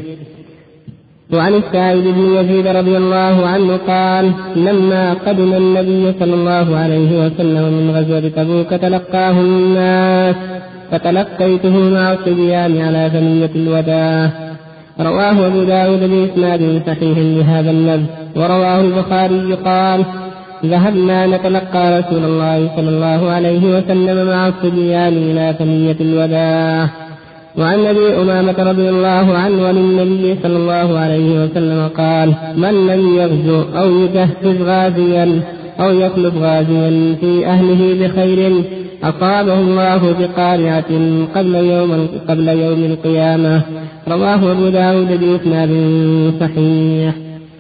وعن السائب بن يزيد رضي الله عنه قال: لما قدم النبي صلى الله عليه وسلم من غزوة تبوك تلقاه الناس، فتلقيته مع الصبيان على ثنية الوداع. رواه أبو داود بإسناد صحيح لهذا اللفظ. ورواه البخاري قال: ذهبنا نتلقى رسول الله صلى الله عليه وسلم مع الصبيان إلى ثنية الوداع. وعن أبي أمامة رضي الله عنه عن النبي صلى الله عليه وسلم قال: من لم يغزو أو يجهز غازيا أو يخلف غازيا في أهله بخير أصابه الله بقارعة قبل يوم قبل يوم القيامة. رواه أبو داود بإسناد صحيح.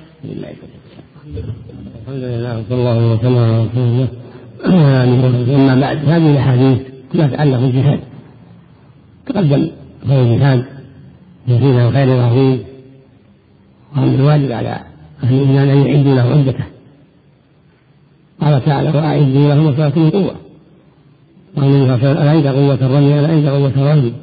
الحمد لله صلى الله عليه وسلم. أما بعد، هذه الأحاديث ما تتعلق بالجهاد تقدم خير الجهاد يزيد خير عظيم، وأن الواجب على أهل الإيمان أن يعدوا له عدته. قال تعالى: وأعدوا لهم ما استطعتم من قوة. وأن ألا عند قوة الرمي ألا عند قوة الرمي.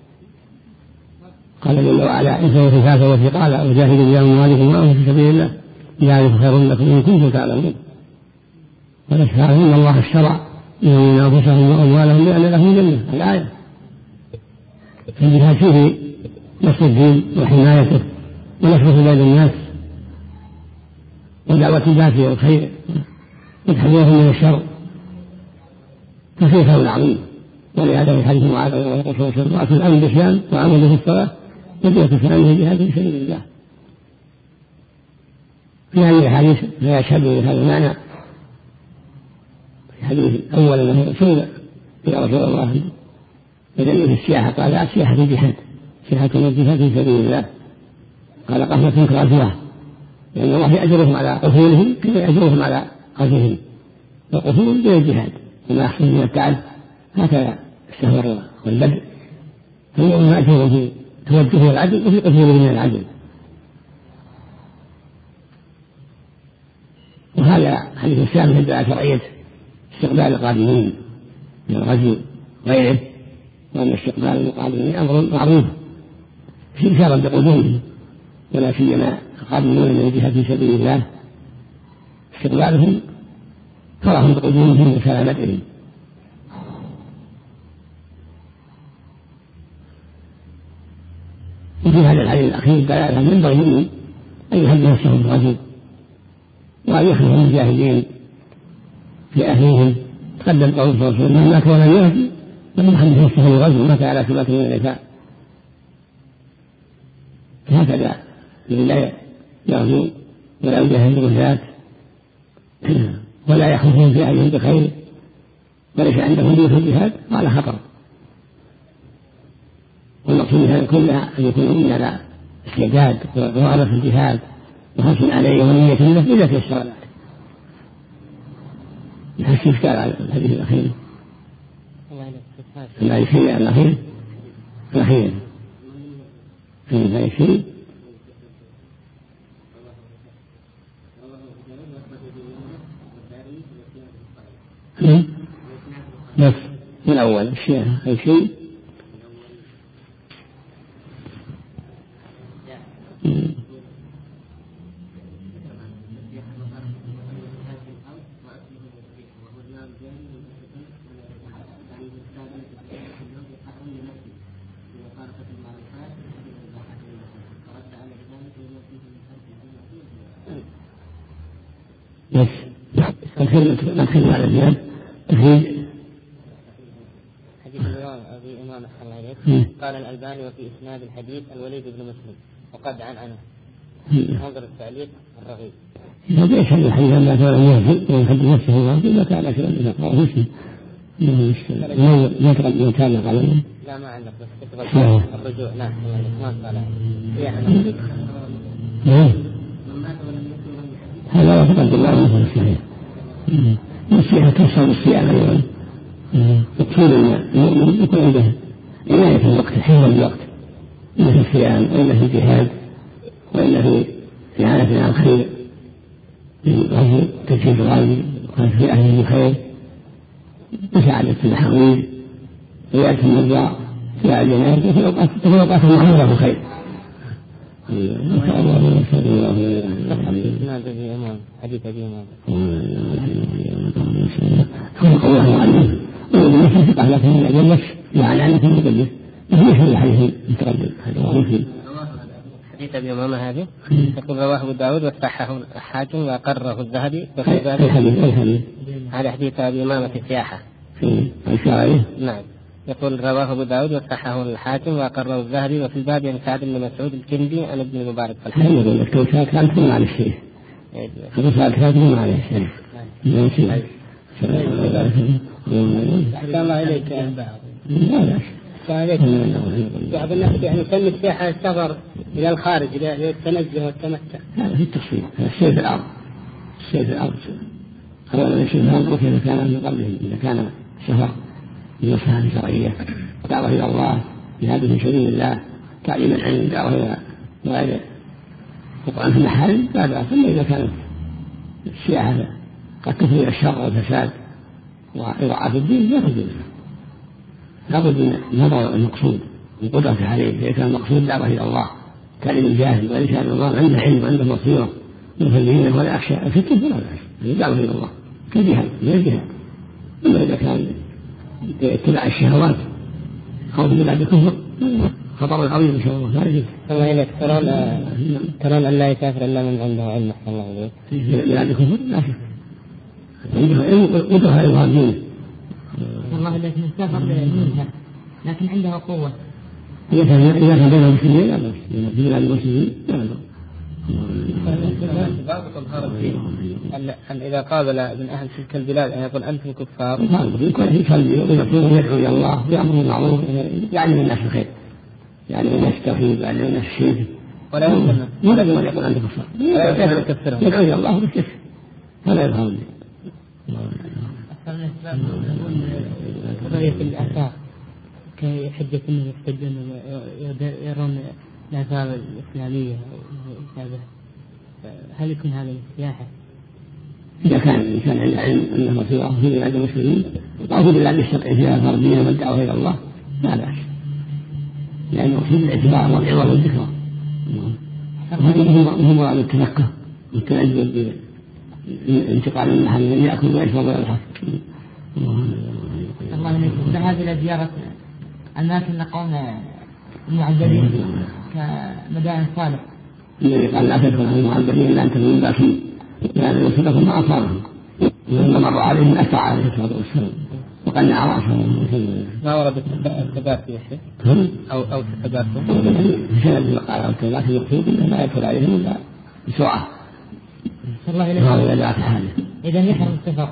قال جل وعلا: انفروا خفافا وثقالا وجاهدوا بأموالكم وأنفسكم في سبيل الله ذلك خير لكم إن كنتم تعلمون. ولكن إن الله اشترى من أنفسهم وأموالهم بأن لهم جنة. الآية. فالجهاد فيه نصر الدين وحمايته ونشره بين الناس ودعوة الناس إلى الخير وتحذيرهم من الشر، ففيه خير عظيم. ولهذا في حديث معاذ رسول الله في الأمر بالإسلام وعمل في الصلاة ودعوة الإسلام في الجهاد في سبيل الله. في هذه الأحاديث لا يشهد لهذا المعنى. في الحديث الأول أنه سئل يا رسول الله بدأ في السياحة، قال: السياحة في الجهاد، سياحة الجهاد في سبيل الله. قال: قهوة كغزوة، لأن الله يأجرهم على قتولهم كما يأجرهم على قتلهم، والقتول غير الجهاد وما يحصل من التعب. هكذا السفر والبدء، فاليوم مأجور في توجه والعدل وفي قتول من العدل. وهذا حديث السام يدل على شرعية استقبال القادمين من الغزو غيره، وأن استقبال المقابلين أمر معروف في إشارة بقدومهم، ولا سيما القادمون من الجهاد في سبيل الله استقبالهم فرح بقدومهم وسلامتهم. وفي هذا الحديث الأخير دلالة ينبغي منهم أن يهدي نفسهم بالرجل وأن يخلوا المجاهدين في أهليهم. تقدم قول صلى الله عليه وسلم: من مات ولم يهدي فالمحمد يستحي الغزو متى على سماك من النساء هكذا لا يغزو ولا يجاهد بالذات ولا يخوفون في أهلهم بخير وليس عندهم دين في الجهاد وعلى خطر. والمقصود هذا كلها أن يكون من على استعداد ورغبة في الجهاد وحسن عليه ونية له إذا تيسر ذلك. يحس إشكال على الحديث الأخير لا يشيء الأخير الأخير لا يشيء نفس من أول الشيء أي شيء بس ما تخلوا على الجهاد تخريج حديث أبي إمام صلى الله عليه قال الألباني وفي إسناد الحديث الوليد بن مسلم وقد عن عنه انظر التعليق الرغيب. إذا يشهد الحديث أن لا تولى يهزم ويحدث نفسه الواجب ما كان أكثر من ذلك رواه مسلم ما تقدم يتابع عليه. لا ما عندك بس تبغى الرجوع نعم ما قال يعني هذا لا تقدم الله مثل الصحيح الصحيح توصل بالصيام أيضا يكفون المؤمن يكون عنده عناية الوقت حين الوقت إلا في الصيام وإلا في الجهاد وإلا في إعانة على الخير في تجهيز الغالب وكان في أهله بخير مساعدة الحويج ويأتي المرضى في الجنازة في أوقات أوقات المعمولة بالخير. نسأل الله ونسأل الله حديث أبي إمام خلق الله عنه ويقول نفسك على كل أجل نفس وعلى أنك مقدس وهو يحل الحديث المتقدم هذا هو مسلم. حديث أبي إمام هذه يقول رواه أبو داود وصححه الحاكم وأقره الذهبي هذا حديث أبي إمام في السياحة نعم. يقول رواه أبو داود وصححه الحاكم وأقره الذهبي وفي الباب عن سعد بن مسعود الكندي عن ابن المبارك في الحديث. هذا يقول لك توسعات كانت تكون على الشيء توسعات كانت تكون على الشيء. أحسن الله إليك يا بعض بعض الناس يعني تم السياحة السفر إلى الخارج للتنزه والتمتع. هذا في التصوير هذا الشيء في الأرض الشيء في الأرض أولا الشيء في الأرض وكيف كان من قبله إذا كان سفر بمصلحة شرعية دعوة إلى الله جهاد في سبيل الله تعليم العلم دعوة إلى غير وقوعا في المحارم لا بأس. أما إذا كانت السياحة قد تفضي الشر والفساد وإضاعة الدين لا تجوز لابد من نظر المقصود القدرة عليه. إذا كان المقصود دعوة إلى الله تعليم الجاهل وليس على الله عنده علم وعنده بصيرة مفلين ولا أخشى الفتن فلا بأس دعوة إلى الله كجهاد من الجهاد. أما إذا كان اتباع الشهوات خوف من بعد الكفر خطر عظيم إن شاء الله لا يجوز. الله إليك ترون ترون أن لا يسافر إلا من عنده علم أحسن الله إليك من بعد الكفر لا شك عنده علم قدرة على إظهار دينه. الله إليك من سافر منها لكن عنده قوة إذا كان إذا كان بين المسلمين لا بأس في بلاد المسلمين لا بأس. أن إذا قابل من أهل تلك البلاد أن يقول أنتم كفار يكون يصلي ويقول يدعو إلى الله ويأمر بالمعروف يعلم الناس الخير يعلم الناس التوحيد يعلم الناس الشرك ولا يمكن أن يقول أنتم كفار يدعو إلى الله بالكفر هذا يظهر رؤية الآثار كحجة أنهم يحتجون يرون الآثار الإسلامية هل يكون هذا السياحة؟ إذا كان الإنسان عنده علم أنه بصيرة في بلاد المسلمين وأخذ بالله الشرعي فيها آثار الدين والدعوة إلى الله لا بأس لأنه في الاعتبار والعظة والذكرى وهم مراد التنقه والتنجد انتقال من محل من يأكل ويشرب ويضحك. الله عليكم ذهاب إلى زيارة أماكن نقوم المعبدين كمدائن صالح. الذي قال لا تدخل على المعبدين إلا أن تكونوا من باكين لأن يوصلكم ما أصابهم ولما مر عليهم أسرع عليه الصلاة والسلام وقنع رأسه. ما ورد الثبات يا شيخ أو أو الثبات في سند المقال أو الثبات المقصود أنه لا يدخل عليهم إلا بسرعة. الله إليه. إذا يحرم السفر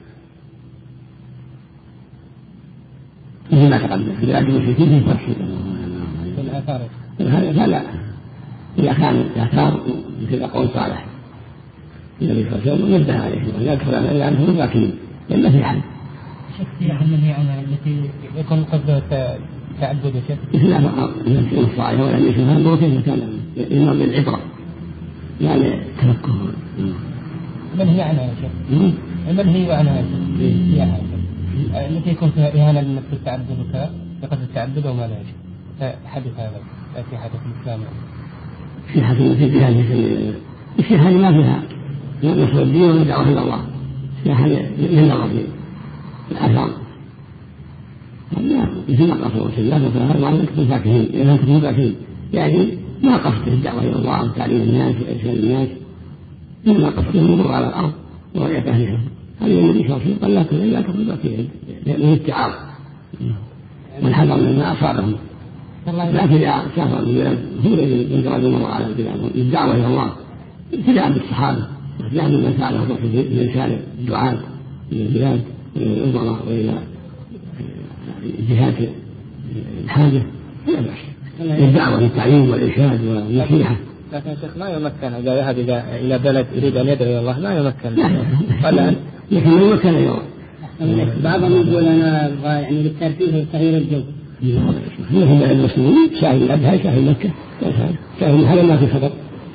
مثل ما تقدم في بلاد المشركين في تفصيل في الآثار. فلا إذا كان الآثار مثل قول صالح النبي صلى الله عليه وسلم نبه عليه وإذا يدخل عليه عنهم لكن لما في حل. شكل عن من هي عمل التي يكون قد تعبد شيء. لا ما يمكن الصالح ولا يمكن هذا هو كيف كان إنما بالعبرة يعني تفكه. من هي عنها يا شيخ؟ من هي عنها يا شيخ؟ هي عنها التي يكون فيها إهانة للنفس التعبد وكذا لقد التعبد وما لا يجب. حدث هذا في حدث الإسلام. في حدث في هذه في هذه ما فيها نصر الدين والدعوة إلى الله. في هذه للنظر في الآثار. مثل ما قصوا السيئات وكذا ما تكون فاكهين إذا تكون فاكهين يعني ما قصده الدعوة إلى الله وتعليم الناس وإرشاد الناس إنما قصده المرور على الأرض ورؤية أهلها. هذا النبي صلى الله عليه وسلم قال لا تكون لا تكون فاكهين من التعارض والحذر مما أصابهم. لكن إذا سافر البلاد هو الذي ينتقد المرء على البلاد للدعوة إلى الله ابتداء بالصحابة وابتداء من فعله من رسالة الدعاة إلى البلاد وإلى الأمراء وإلى جهات الحاجة لا بأس للدعوة للتعليم والإرشاد والنصيحة. لكن شيخ ما يمكن إذا ذهب إلى بلد يريد أن يدعو إلى الله ما يمكن. لا لكن ما يمكن اليوم. بعضهم يقول أنا أبغى يعني بالترتيب وتغيير الجو. مثل المسلمين شاهد الأبها شاهد مكة شاهد هذا ما في خبر.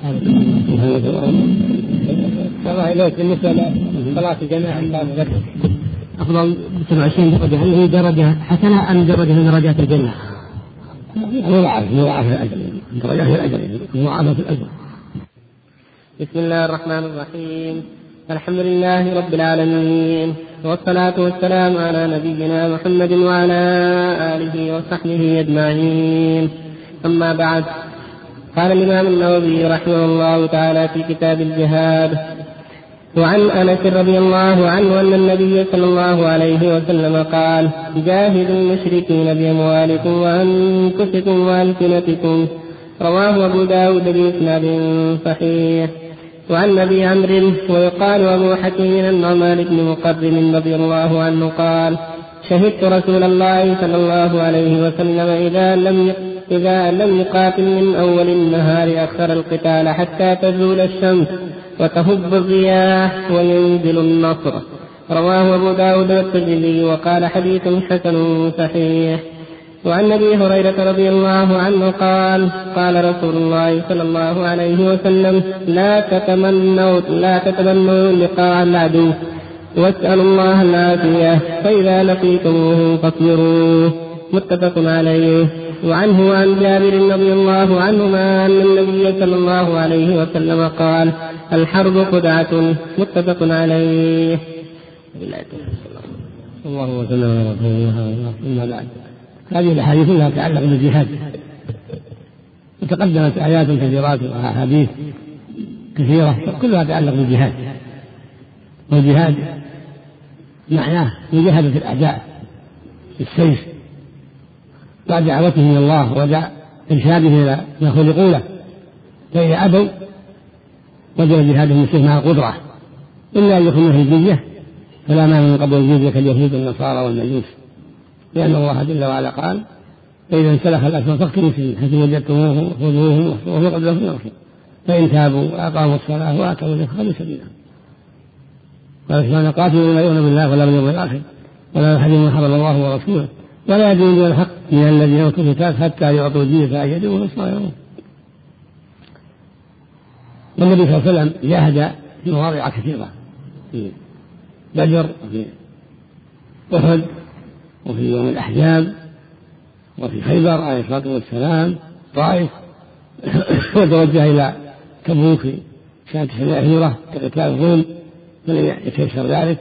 الله إليك بالنسبة لصلاة الجماعة أفضل سبع وعشرين درجة هل هي درجة حسنة أم درجة من درجات الجنة؟ مضاعف مضاعف الأجر درجات الأجر مضاعفة الأجر. بسم الله الرحمن الرحيم. الحمد لله رب العالمين والصلاة والسلام على نبينا محمد وعلى آله وصحبه أجمعين. أما بعد، قال الإمام النووي رحمه الله تعالى في كتاب الجهاد: وعن أنس رضي الله عنه أن النبي صلى الله عليه وسلم قال: جاهدوا المشركين بأموالكم وأنفسكم وألسنتكم. رواه أبو داود بإسناد صحيح. وعن أبي عمرو ويقال أبو حكيم النعمان بن مقرن رضي الله عنه قال: شهدت رسول الله صلى الله عليه وسلم إذا لم إذا لم يقاتل من أول النهار أخر القتال حتى تزول الشمس وتهب الرياح وينزل النصر. رواه أبو داود والترمذي وقال: حديث حسن صحيح. وعن أبي هريرة رضي الله عنه قال: قال رسول الله صلى الله عليه وسلم: لا تتمنوا لا تتمنوا لقاء العدو واسألوا الله العافية فإذا لقيتموه فاصبروا. متفق عليه. وعنه وعن جابر رضي الله عنهما أن النبي صلى الله عليه وسلم قال: الحرب خدعة. متفق عليه. الله وسلم على بعد. هذه الأحاديث كلها تتعلق بالجهاد، وتقدمت آيات كثيرات وأحاديث كثيرة كلها تتعلق بالجهاد. والجهاد معناه مجاهدة الأعداء بالسيف ودعوته إلى الله وإرشاده إلى ما خلقوا له، فإذا أبوا وجب جهادهم بالسيف مع القدرة، إلا أن يكون في الجزية فلا مانع من قبول الجزية كاليهود والنصارى والمجوس، لأن الله جل وعلا قال: فإذا انسلخ الأسماء فاقتلوا فيه حيث وجدتموهم خذوهم واحصروهم قبل أن يغفر فإن تابوا وأقاموا الصلاة وآتوا الزكاة سبيلا. قال سبحانه: قاتلوا لا يؤمنون بالله ولا باليوم الآخر ولا يحرمون ما حرم الله ورسوله ولا يدينون الحق من الذين أوتوا الكتاب حتى يعطوا الجزية عن يد وهم صاغرون. والنبي صلى الله عليه وسلم جاهد في مواضع كثيرة، في بدر وفي أحد وفي يوم الأحزاب وفي خيبر عليه الصلاة والسلام طائف وتوجه إلى تبوك سنة الهجرة كقتال الروم فلم يتيسر ذلك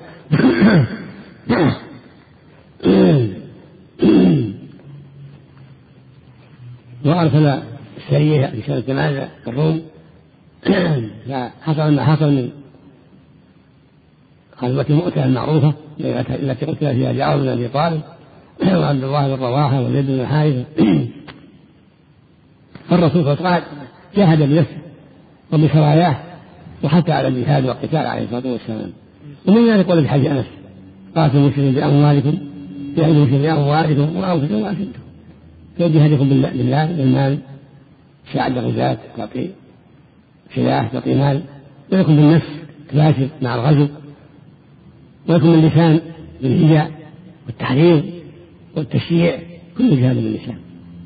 وأرسل السرية في سنة ثمانية الروم فحصل ما حصل من غزوة مؤتة المعروفة التي قتل فيها جعفر بن أبي طالب وعبد الله بن رواحة وزيد بن حارثة. فالرسول صلى الله عليه وسلم جاهد بنفسه وبسراياه وحتى على الجهاد والقتال عليه الصلاة والسلام. ومن ذلك قول بحديث أنس: قاتلوا المسلمين بأموالكم جاهدوا المسلمين بأموالكم وأنفسكم وأسلمتم. في جهادكم بالله بالمال، ساعد غزاة تعطي سلاح تعطي مال، ويكون بالنفس تباشر مع الغزو، ويكون باللسان بالهجاء والتحريض والتشييع، كل جهاد باللسان.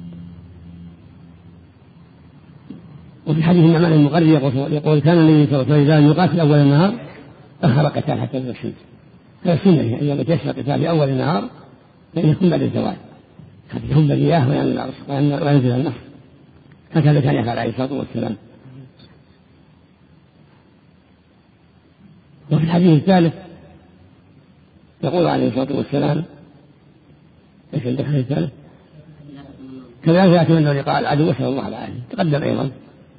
وفي حديث النعمان المقرر يقول: كان النبي صلى الله عليه وسلم يقاتل أول النهار أخر قتال حتى يبلغ الشمس. هذا السنة إذا يشرع قتال في أول النهار فإن يكون بعد الزوال حتى يهب الرياح وينزل النصر. هكذا كان يفعل عليه الصلاة والسلام. وفي الحديث الثالث يقول عليه الصلاة والسلام: ايش عندك الحديث الثالث؟ كذلك يتمنى لقاء العدو وسأل الله العافية. تقدم أيضا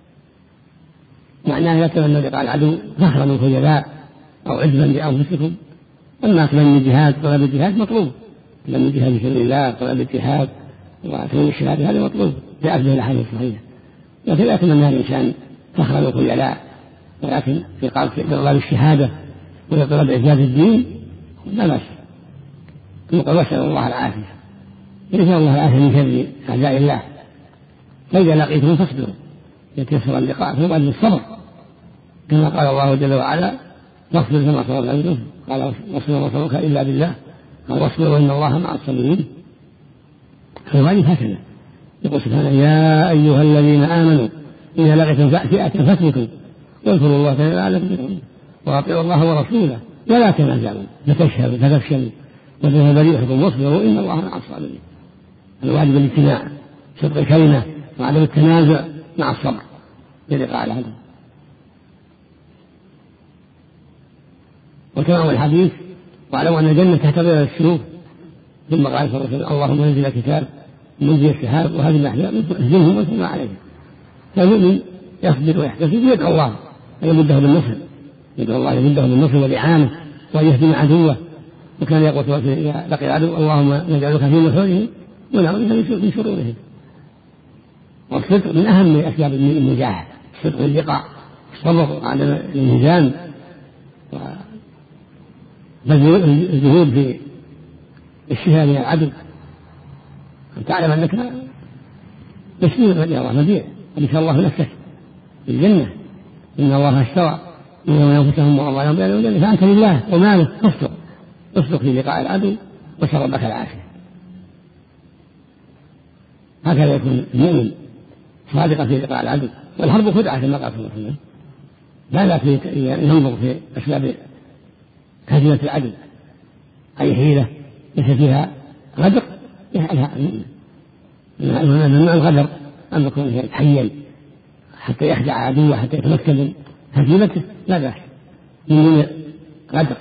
معناه يتمنى لقاء العدو فخرا وخجلاء أو عجبا بأنفسكم. أما تمني الجهاد طلب الجهاد مطلوب، تمني الجهاد في سبيل الله طلب الجهاد وتمني الشهادة هذا مطلوب، جاءت به الأحاديث الصحيحة. لكن لا يتمنى الإنسان فخرا وخجلاء، ولكن في قلب طلب الشهادة وطلب إعجاز الدين لا بأس. يقول: وسأل الله العافية. يسأل الله العافية من شر أعداء الله. فإذا لقيتهم فاصبروا يتيسر اللقاء فهو أجل الصبر، كما قال الله جل وعلا: واصبر كما صبر العبد. قال: واصبر وما صبرك إلا بالله. قال: واصبر إن الله مع الصابرين. فالواجب هكذا. يقول سبحانه: يا أيها الذين آمنوا إذا لقيتم فئة فاثبتوا واذكروا الله تعالى لعلكم تفلحون وأطيعوا الله ورسوله ولا تنازعوا فتشهدوا فتفشلوا وتذهب ريحكم واصبروا إن الله مع الصابرين. الواجب الاجتماع، صدق الكلمة وعدم التنازع مع الصبر للقاء العدو. وتمام الحديث: واعلموا أن الجنة تحت ظلال السيوف. ثم قال صلى الله عليه وسلم: اللهم انزل الكتاب منزل السحاب وهذه الأحزاب اهزمهم وانصرنا عليهم. فالمؤمن يصبر ويحتسب ويدعو الله أن يمده بالنصر، يدعو الله أن يمده بالنصر والإعانة وأن يهزم عدوه. وكان يقول إذا لقي العدو: اللهم نجعلك في نحورهم ونعوذ بك من شرورهم. والصدق من أهم أسباب النجاح، الصدق في اللقاء، الصبر على الميزان، والجهود في الشهاد من العدو. أن تعلم أنك مسلم رضي الله مبيع أن الله نفسك بالجنة، إن الله اشترى منهم أنفسهم وأموالهم بأن الجنة، فأنت لله وماله اصدق اصدق في لقاء العدو وشربك العافية. هكذا يكون المؤمن صادقا في لقاء العدو. والحرب خدعة كما قال صلى الله عليه وسلم. لا بأس ينظر في أسباب هزيمة العدو، أي حيلة ليس فيها غدر يفعلها المؤمن. من الغدر أن يكون يتحيل حتى يخدع عدوه حتى يتمكن من هزيمته، لا بأس من غدر،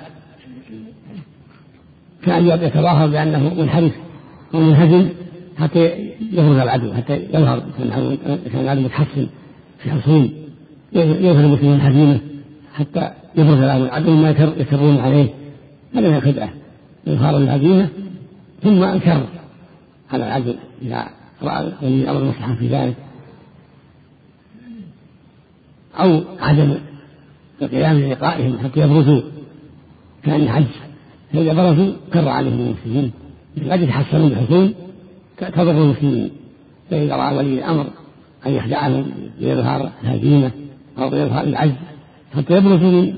كان يتظاهر بأنه منحرف ومنهزم حتى يفرز العدو، حتى يظهر كان العدو متحصن في حصون، يظهر المسلمين الهزيمة حتى يفرز لهم العدو ما يكرون عليه. هذا هي خدعة، إظهار الهزيمة ثم أنكر على العدو إذا رأى ولي الأمر مصلحة في ذلك، أو عدم القيام للقائهم حتى يبرزوا كأن حج، فإذا برزوا كر عليهم المسلمين قد يتحصنوا بحصون تضر المسلمين. فإذا رأى ولي الأمر أن يخدعهم ليظهر الهزيمة أو ليظهر العجز حتى يبرزوا من